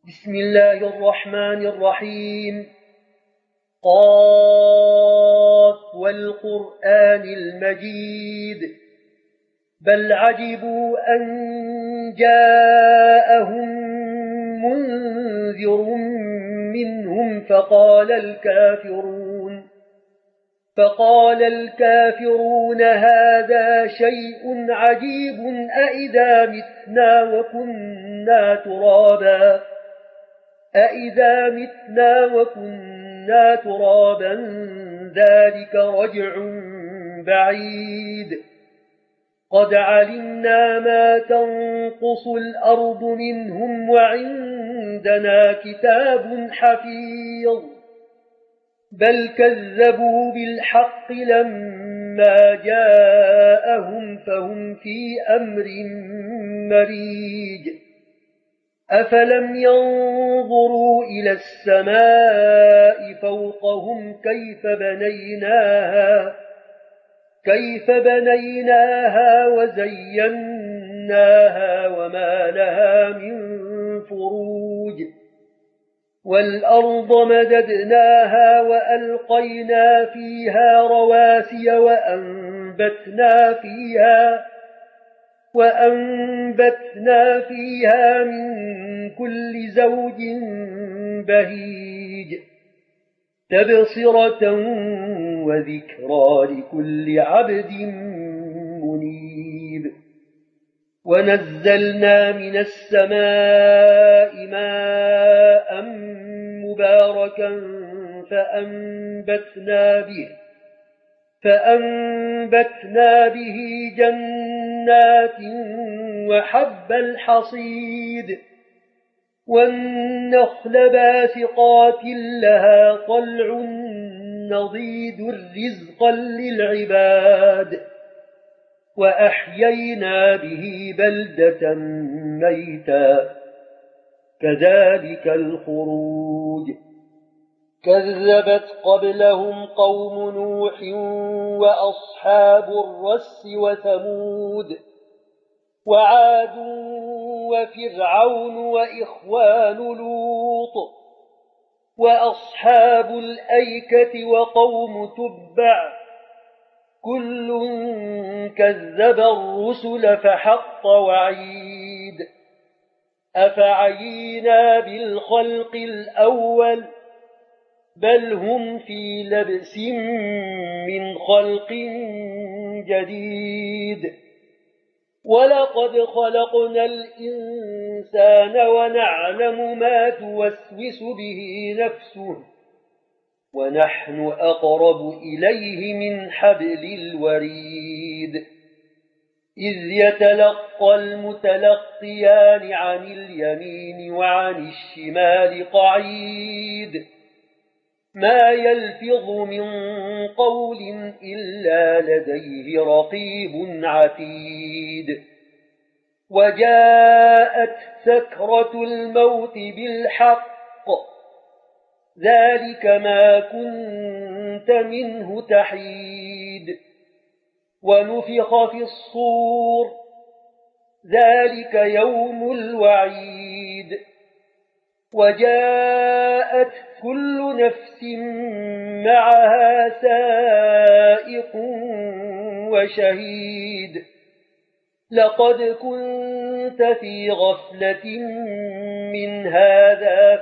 بسم الله الرحمن الرحيم. قاف والقرآن المجيد بل عجبوا أن جاءهم منذر منهم فقال الكافرون هذا شيء عجيب أإذا متنا وكنا ترابا ذلك رجع بعيد قد علمنا ما تنقص الأرض منهم وعندنا كتاب حفيظ بل كذبوا بالحق لما جاءهم فهم في أمر مريج أفلم ينظروا إلى السماء فوقهم كيف بنيناها وزيناها وما لها من فروج والأرض مددناها وألقينا فيها رواسي وأنبتنا فيها من كل زوج بهيج تبصرة وذكرى لكل عبد منيب ونزلنا من السماء ماء مباركا فأنبتنا به جنات وحب الحصيد والنخل باسقات لها طلع نضيد رزقا للعباد وأحيينا به بلدة ميتا كذلك الخروج كذبت قبلهم قوم نوح وأصحاب الرس وثمود وعاد وفرعون وإخوان لوط وأصحاب الأيكة وقوم تبع كل كذب الرسل فحق وعيد أفعينا بالخلق الأول بل هم في لبس من خلق جديد ولقد خلقنا الإنسان ونعلم ما توسوس به نفسه ونحن أقرب إليه من حبل الوريد إذ يتلقى المتلقيان عن اليمين وعن الشمال قعيد ما يلفظ من قول إلا لديه رقيب عتيد وجاءت سكرة الموت بالحق ذلك ما كنت منه تحيد ونفخ في الصور ذلك يوم الوعيد وجاءت كل نفس معها سائق وشهيد لقد كنت في غفلة من هذا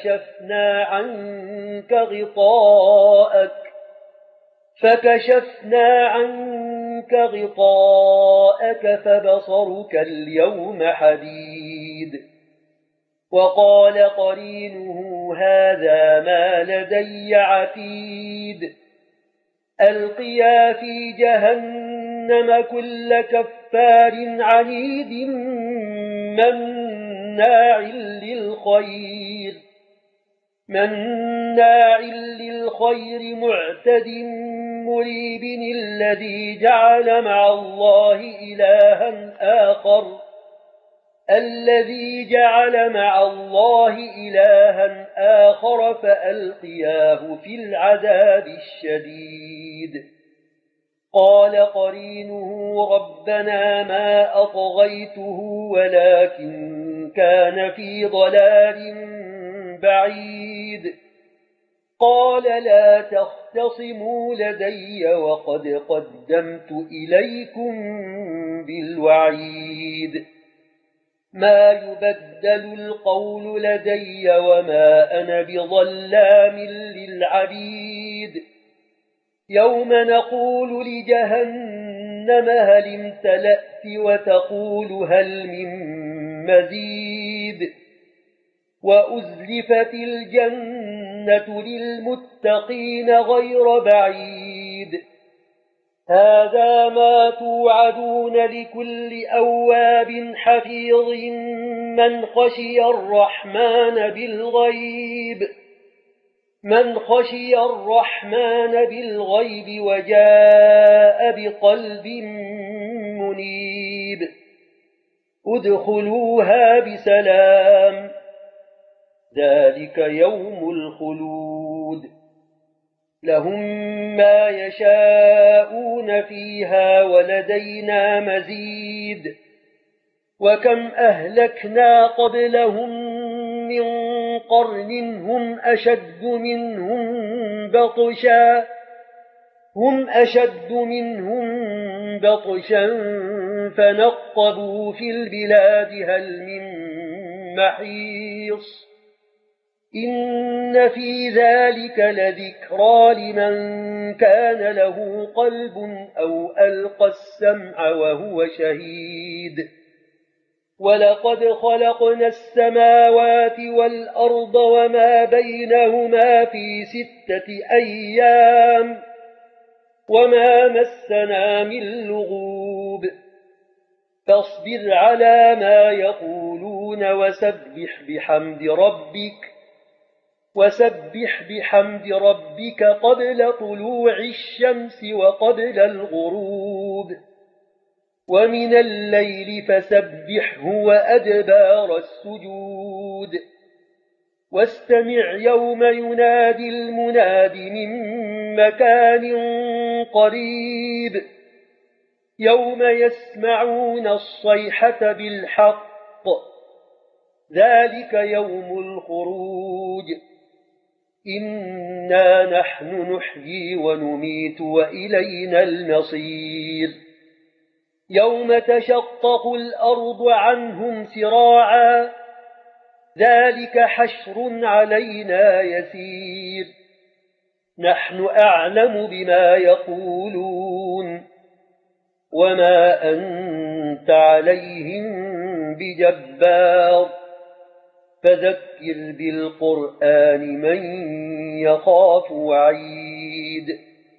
فكشفنا عنك غطاءك فبصرك اليوم حديد وقال قرينه هذا ما لدي عتيد ألقيا في جهنم كل كفار عنيد مناع للخير معتد مريب الذي جعل مع الله إلها آخر فألقياه في العذاب الشديد قال قرينه ربنا ما أطغيته ولكن كان في ضلال بعيد قال لا تختصموا لدي وقد قدمت إليكم بالوعيد ما يبدل القول لدي وما أنا بظلام للعبيد يوم نقول لجهنم هل امتلأت وتقول هل من مزيد وأزلفت الجنة للمتقين غير بعيد هذا ما توعدون لكل أواب حفيظ من خشي الرحمن بالغيب وجاء بقلب منيب ادخلوها بسلام ذلك يوم الخلود لهم ما يشاءون فيها ولدينا مزيد وكم أهلكنا قبلهم من قرن هم أشد منهم بطشا فنقبوا في البلاد هل من محيص إن في ذلك لذكرى لمن كان له قلب أو ألقى السمع وهو شهيد ولقد خلقنا السماوات والأرض وما بينهما في 6 أيام وما مسنا من لغوب فاصبر على ما يقولون وسبح بحمد ربك قبل طلوع الشمس وقبل الغروب ومن الليل فسبحه وأدبار السجود واستمع يوم ينادي المناد من مكان قريب يوم يسمعون الصيحة بالحق ذلك يوم الخروج إنا نحن نحيي ونميت وإلينا المصير يوم تشقق الأرض عنهم سراعا ذلك حشر علينا يسير نحن أعلم بما يقولون وما أنت عليهم بجبار فذكر بالقرآن من يخاف وعيد